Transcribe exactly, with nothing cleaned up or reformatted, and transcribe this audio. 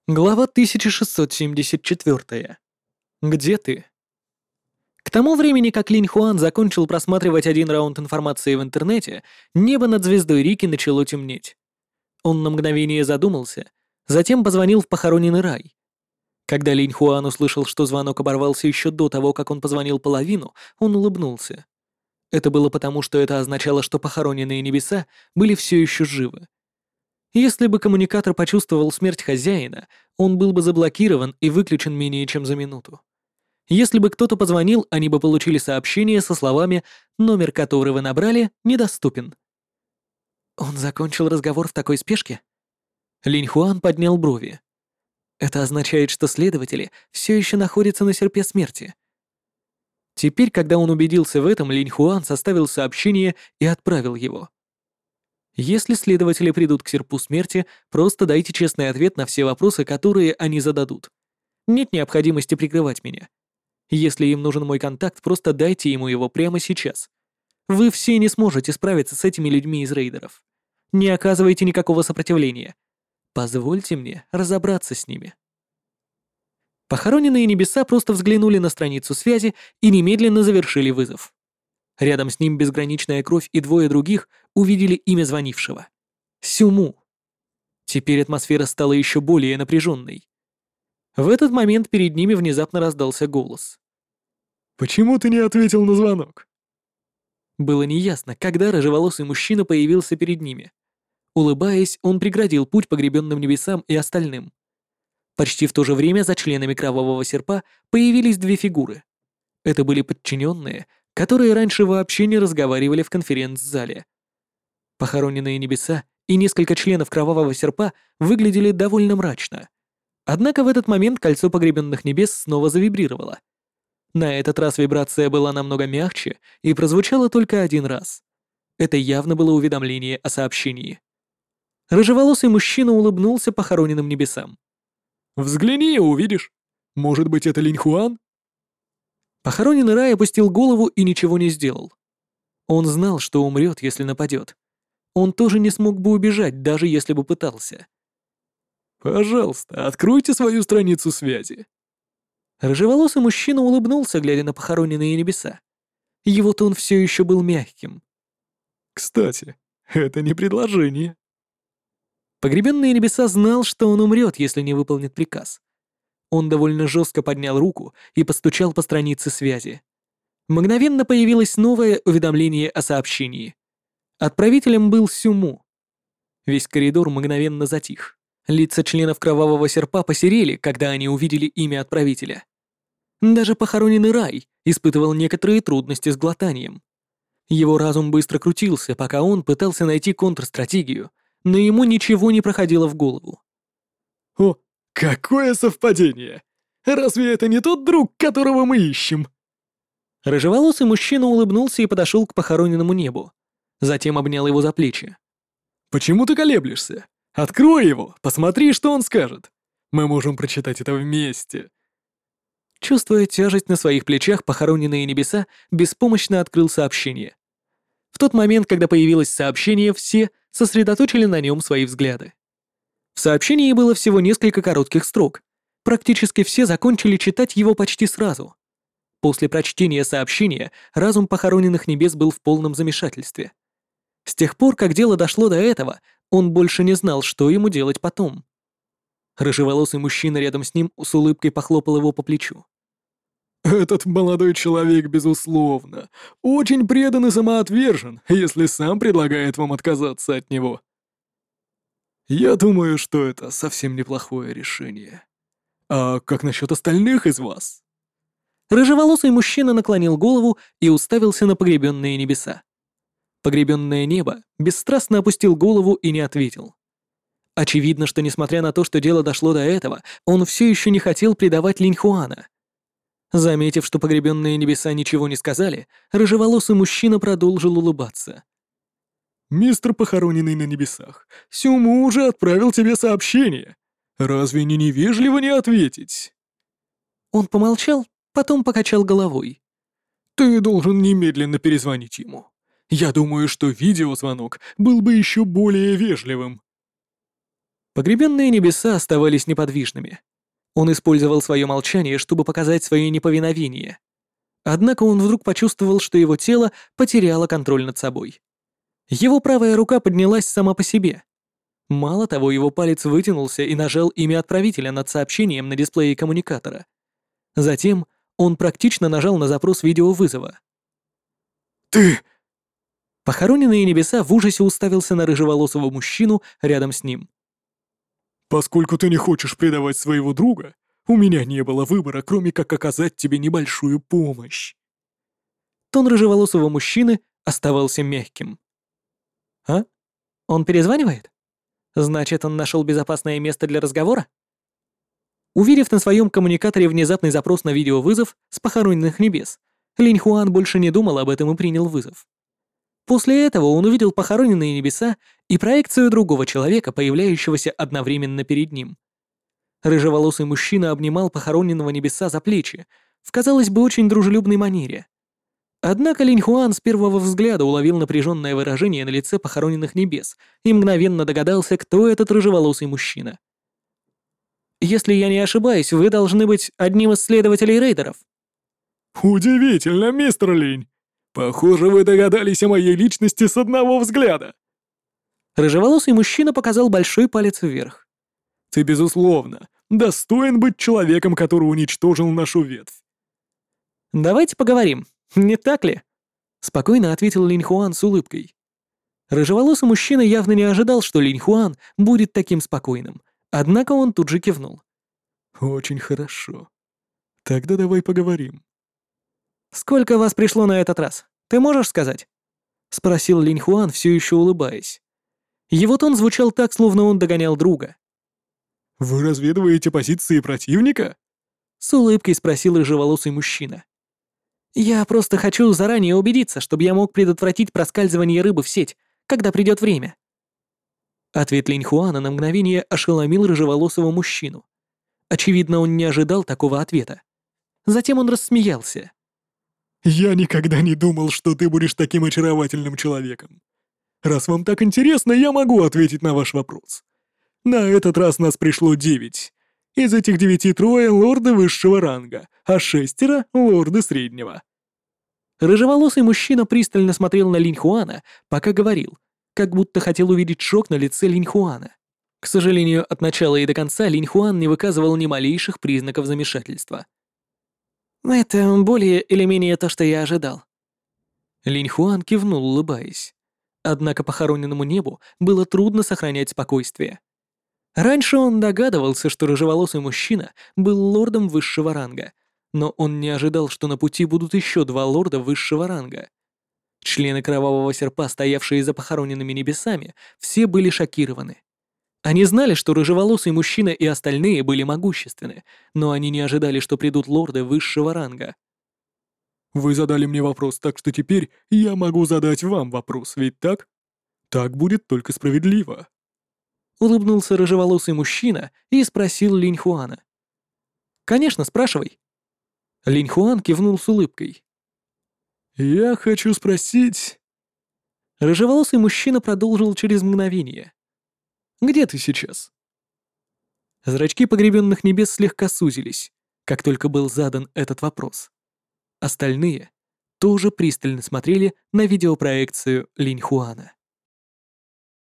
Глава тысяча шестьсот семьдесят четыре. Где ты? К тому времени, как Линь Хуан закончил просматривать один раунд информации в интернете, небо над звездой Рики начало темнеть. Он на мгновение задумался, затем позвонил в похороненный рай. Когда Линь Хуан услышал, что звонок оборвался еще до того, как он позвонил половину, он улыбнулся. Это было потому, что это означало, что похороненные небеса были все еще живы. Если бы коммуникатор почувствовал смерть хозяина, он был бы заблокирован и выключен менее чем за минуту. Если бы кто-то позвонил, они бы получили сообщение со словами «Номер, который вы набрали, недоступен». Он закончил разговор в такой спешке? Линь Хуан поднял брови. Это означает, что следователи все еще находятся на серпе смерти. Теперь, когда он убедился в этом, Линь Хуан составил сообщение и отправил его. Если следователи придут к серпу смерти, просто дайте честный ответ на все вопросы, которые они зададут. Нет необходимости прикрывать меня. Если им нужен мой контакт, просто дайте ему его прямо сейчас. Вы все не сможете справиться с этими людьми из рейдеров. Не оказывайте никакого сопротивления. Позвольте мне разобраться с ними. Похороненные небеса просто взглянули на страницу связи и немедленно завершили вызов. Рядом с ним безграничная кровь и двое других увидели имя звонившего. Сюму. Теперь атмосфера стала еще более напряженной. В этот момент перед ними внезапно раздался голос. «Почему ты не ответил на звонок?» Было неясно, когда рыжеволосый мужчина появился перед ними. Улыбаясь, он преградил путь погребенным небесам и остальным. Почти в то же время за членами Кровавого Серпа появились две фигуры. Это были подчиненные, которые раньше вообще не разговаривали в конференц-зале. Похороненные небеса и несколько членов Кровавого Серпа выглядели довольно мрачно. Однако в этот момент кольцо погребенных небес снова завибрировало. На этот раз вибрация была намного мягче и прозвучала только один раз. Это явно было уведомление о сообщении. Рыжеволосый мужчина улыбнулся похороненным небесам. «Взгляни и увидишь. Может быть, это Линь Хуан?» Похороненный рай опустил голову и ничего не сделал. Он знал, что умрет, если нападет. Он тоже не смог бы убежать, даже если бы пытался. «Пожалуйста, откройте свою страницу связи». Рыжеволосый мужчина улыбнулся, глядя на похороненные небеса. Его тон все еще был мягким. «Кстати, это не предложение». Погребенные небеса знал, что он умрет, если не выполнит приказ. Он довольно жестко поднял руку и постучал по странице связи. Мгновенно появилось новое уведомление о сообщении. Отправителем был Сюму. Весь коридор мгновенно затих. Лица членов Кровавого Серпа посерели, когда они увидели имя отправителя. Даже похороненный рай испытывал некоторые трудности с глотанием. Его разум быстро крутился, пока он пытался найти контрстратегию, но ему ничего не проходило в голову. «О, какое совпадение! Разве это не тот друг, которого мы ищем?» Рыжеволосый мужчина улыбнулся и подошел к похороненному небу. Затем обнял его за плечи. «Почему ты колеблешься? Открой его, посмотри, что он скажет. Мы можем прочитать это вместе». Чувствуя тяжесть на своих плечах, похороненные небеса беспомощно открыл сообщение. В тот момент, когда появилось сообщение, все сосредоточили на нем свои взгляды. В сообщении было всего несколько коротких строк. Практически все закончили читать его почти сразу. После прочтения сообщения разум похороненных небес был в полном замешательстве. С тех пор, как дело дошло до этого, он больше не знал, что ему делать потом. Рыжеволосый мужчина рядом с ним с улыбкой похлопал его по плечу. «Этот молодой человек, безусловно, очень предан и самоотвержен, если сам предлагает вам отказаться от него. Я думаю, что это совсем неплохое решение. А как насчет остальных из вас?» Рыжеволосый мужчина наклонил голову и уставился на погребенные небеса. Погребенное небо бесстрастно опустил голову и не ответил. Очевидно, что несмотря на то, что дело дошло до этого, он все еще не хотел предавать Линь Хуана. Заметив, что погребенные небеса ничего не сказали, рыжеволосый мужчина продолжил улыбаться. «Мистер Похороненный на небесах, Сюму уже отправил тебе сообщение. Разве не невежливо не ответить?» Он помолчал, потом покачал головой. «Ты должен немедленно перезвонить ему. Я думаю, что видеозвонок был бы еще более вежливым». Погребенные небеса оставались неподвижными. Он использовал свое молчание, чтобы показать свое неповиновение. Однако он вдруг почувствовал, что его тело потеряло контроль над собой. Его правая рука поднялась сама по себе. Мало того, его палец вытянулся и нажал имя отправителя над сообщением на дисплее коммуникатора. Затем он практично нажал на запрос видеовызова. «Ты...» Похороненные небеса в ужасе уставился на рыжеволосого мужчину рядом с ним. «Поскольку ты не хочешь предавать своего друга, у меня не было выбора, кроме как оказать тебе небольшую помощь». Тон рыжеволосого мужчины оставался мягким. «А? Он перезванивает? Значит, он нашел безопасное место для разговора?» Увидев на своем коммуникаторе внезапный запрос на видеовызов с похороненных небес, Линь Хуан больше не думал об этом и принял вызов. После этого он увидел похороненные небеса и проекцию другого человека, появляющегося одновременно перед ним. Рыжеволосый мужчина обнимал похороненного небеса за плечи, в, казалось бы, очень дружелюбной манере. Однако Линь Хуан с первого взгляда уловил напряженное выражение на лице похороненных небес и мгновенно догадался, кто этот рыжеволосый мужчина. «Если я не ошибаюсь, вы должны быть одним из следователей рейдеров». «Удивительно, мистер Линь. Похоже, вы догадались о моей личности с одного взгляда». Рыжеволосый мужчина показал большой палец вверх. «Ты, безусловно, достоин быть человеком, который уничтожил нашу ветвь». «Давайте поговорим, не так ли?» — спокойно ответил Линь Хуан с улыбкой. Рыжеволосый мужчина явно не ожидал, что Линь Хуан будет таким спокойным, однако он тут же кивнул. «Очень хорошо. Тогда давай поговорим». «Сколько вас пришло на этот раз? Ты можешь сказать?» — спросил Линь Хуан, все еще улыбаясь. Его тон звучал так, словно он догонял друга. «Вы разведываете позиции противника?» — с улыбкой спросил рыжеволосый мужчина. «Я просто хочу заранее убедиться, чтобы я мог предотвратить проскальзывание рыбы в сеть, когда придет время». Ответ Линь Хуана на мгновение ошеломил рыжеволосого мужчину. Очевидно, он не ожидал такого ответа. Затем он рассмеялся. «Я никогда не думал, что ты будешь таким очаровательным человеком. Раз вам так интересно, я могу ответить на ваш вопрос. На этот раз нас пришло девять. Из этих девяти трое — лорды высшего ранга, а шестеро — лорды среднего». Рыжеволосый мужчина пристально смотрел на Линь Хуана, пока говорил, как будто хотел увидеть шок на лице Линь Хуана. К сожалению, от начала и до конца Линь Хуан не выказывал ни малейших признаков замешательства. «Это более или менее то, что я ожидал». Линь Хуан кивнул, улыбаясь. Однако похороненному небу было трудно сохранять спокойствие. Раньше он догадывался, что рыжеволосый мужчина был лордом высшего ранга, но он не ожидал, что на пути будут еще два лорда высшего ранга. Члены Кровавого Серпа, стоявшие за похороненными небесами, все были шокированы. Они знали, что рыжеволосый мужчина и остальные были могущественны, но они не ожидали, что придут лорды высшего ранга. «Вы задали мне вопрос, так что теперь я могу задать вам вопрос, ведь так? Так будет только справедливо». Улыбнулся рыжеволосый мужчина и спросил Линь Хуана. «Конечно, спрашивай». Линь Хуан кивнул с улыбкой. «Я хочу спросить...» Рыжеволосый мужчина продолжил через мгновение. «Где ты сейчас?» Зрачки погребенных небес слегка сузились, как только был задан этот вопрос. Остальные тоже пристально смотрели на видеопроекцию Линь Хуана.